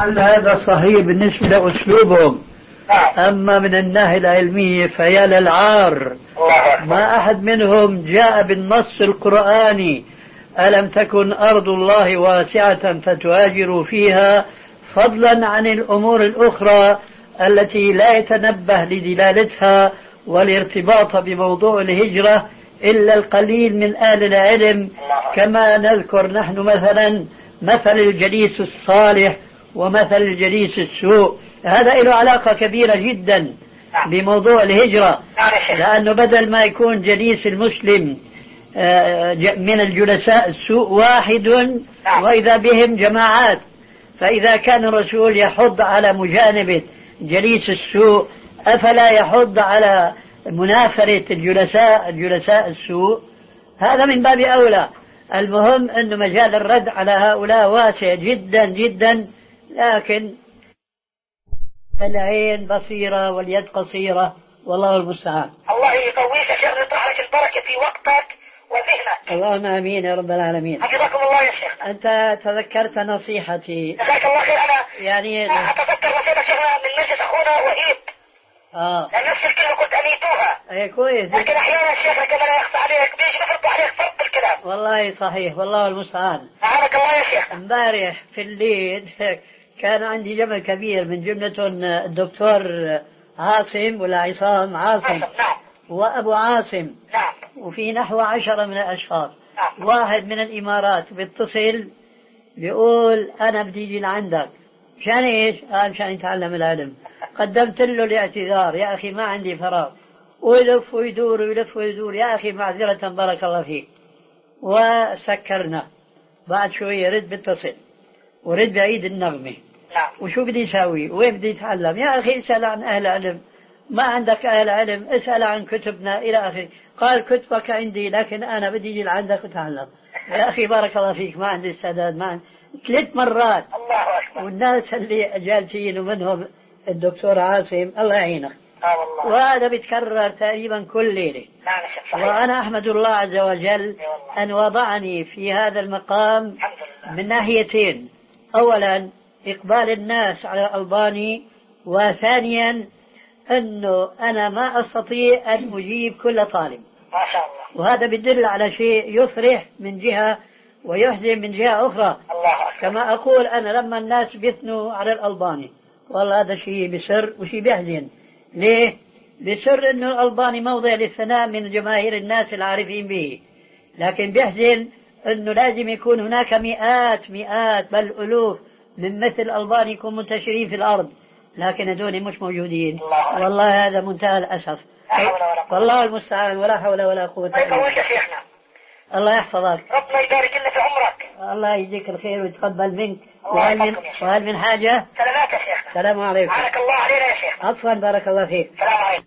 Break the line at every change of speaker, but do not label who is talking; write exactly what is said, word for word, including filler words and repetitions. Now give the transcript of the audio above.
لعل هذا صحيح بالنسبة لأسلوبهم، أما من الناحية العلمية فيا للعار. ما أحد منهم جاء بالنص القرآني ألم تكن أرض الله واسعة فتهاجروا فيها، فضلا عن الأمور الأخرى التي لا يتنبه لدلالتها والارتباط بموضوع الهجرة إلا القليل من أهل العلم. كما نذكر نحن مثلا مثل الجليس الصالح ومثل الجليس السوء، هذا له علاقة كبيرة جدا بموضوع الهجرة، لأنه بدل ما يكون جليس المسلم من الجلساء السوء واحد وإذا بهم جماعات، فإذا كان الرسول يحض على مجانبة جليس السوء أفلا يحض على منافرة الجلساء الجلساء السوء؟ هذا من باب أولى. المهم أن مجال الرد على هؤلاء واسع جدا جدا، لكن العين بصيرة واليد قصيرة، والله المستعان.
الله يقويك يا شيخ ويطرح لك البركة في وقتك وذهنك.
اللهم آمين يا رب العالمين.
حفظكم الله يا شيخ.
أنت تذكرت نصيحتي.
جزاك الله خير. أنا
يعني
لا أتذكر نصيحتك شيخنا من مجلس أخونا وهيب.
آه.
لأن نفس الكلمة كنت أنيتوها.
أي كويس.
لكن أحيانا شيخنا كما لا يخفى عليك بيجي بفرضوا عليك فرط الكلام.
والله صحيح، والله المستعان.
أعانك الله يا شيخ.
امبارح في الليل كان عندي جمع كبير من جملتهم الدكتور عاصم ولا عصام عاصم.
نعم.
وأبو عاصم.
نعم.
وفي نحو عشرة من الأشخاص.
نعم.
واحد من الإمارات بيتصل بيقول أنا بدي أجي لعندك. مشان إيش؟ قال مشان يتعلم العلم. قدمت له الاعتذار، يا أخي ما عندي فراغ، ويلف ويدور ويلف ويدور، يا أخي معذرة بارك الله فيك. وسكرنا. بعد شوية رد بيتصل ورد بعيد النغمة.
نعم.
وشو بدي يساوي؟ وين بدي يتعلم؟ يا أخي اسأل عن أهل علم، ما عندك أهل علم اسأل عن كتبنا إلى آخره. قال كتبك عندي لكن أنا بدي أجي لعندك وتعلم. يا أخي بارك الله فيك ما عندي استعداد، ما عندي. ثلاث مرات.
الله أكبر.
والناس اللي جالسين ومنهم الدكتور عاصم الله يعينك.
آه والله.
وهذا بيتكرر تقريبا كل ليلة.
نعم صحيح.
وأنا أحمد الله عز وجل أن وضعني في هذا المقام من ناحيتين: أولا إقبال الناس على الألباني، وثانيا أنه أنا ما أستطيع أن أجيب كل طالب.
ما شاء الله.
وهذا بيدل على شيء يفرح من جهة ويحزن من جهة أخرى.
الله أكبر.
كما أقول أنا لما الناس بيثنوا على الألباني والله هذا شيء بسر وشيء بيحزن. ليه؟ بسر أنه الألباني موضع للثناء من جماهير الناس العارفين به، لكن بيحزن أنه لازم يكون هناك مئات مئات بل ألوف من مثل الألباني يكون منتشرين في الأرض، لكن هذول مش موجودين. والله هذا منتهى الأسف. والله المستعان، ولا حول ولا قوة إلا بالله.
يا شيخنا.
الله يحفظك.
ربنا يبارك لنا في عمرك.
الله يجزيك الخير ويتقبل منك. وهل من, وهل من حاجة؟
سلامات يا شيخنا.
السلام عليكم.
بارك الله علينا يا شيخ.
عفوا بارك الله فيك.
السلام عليكم.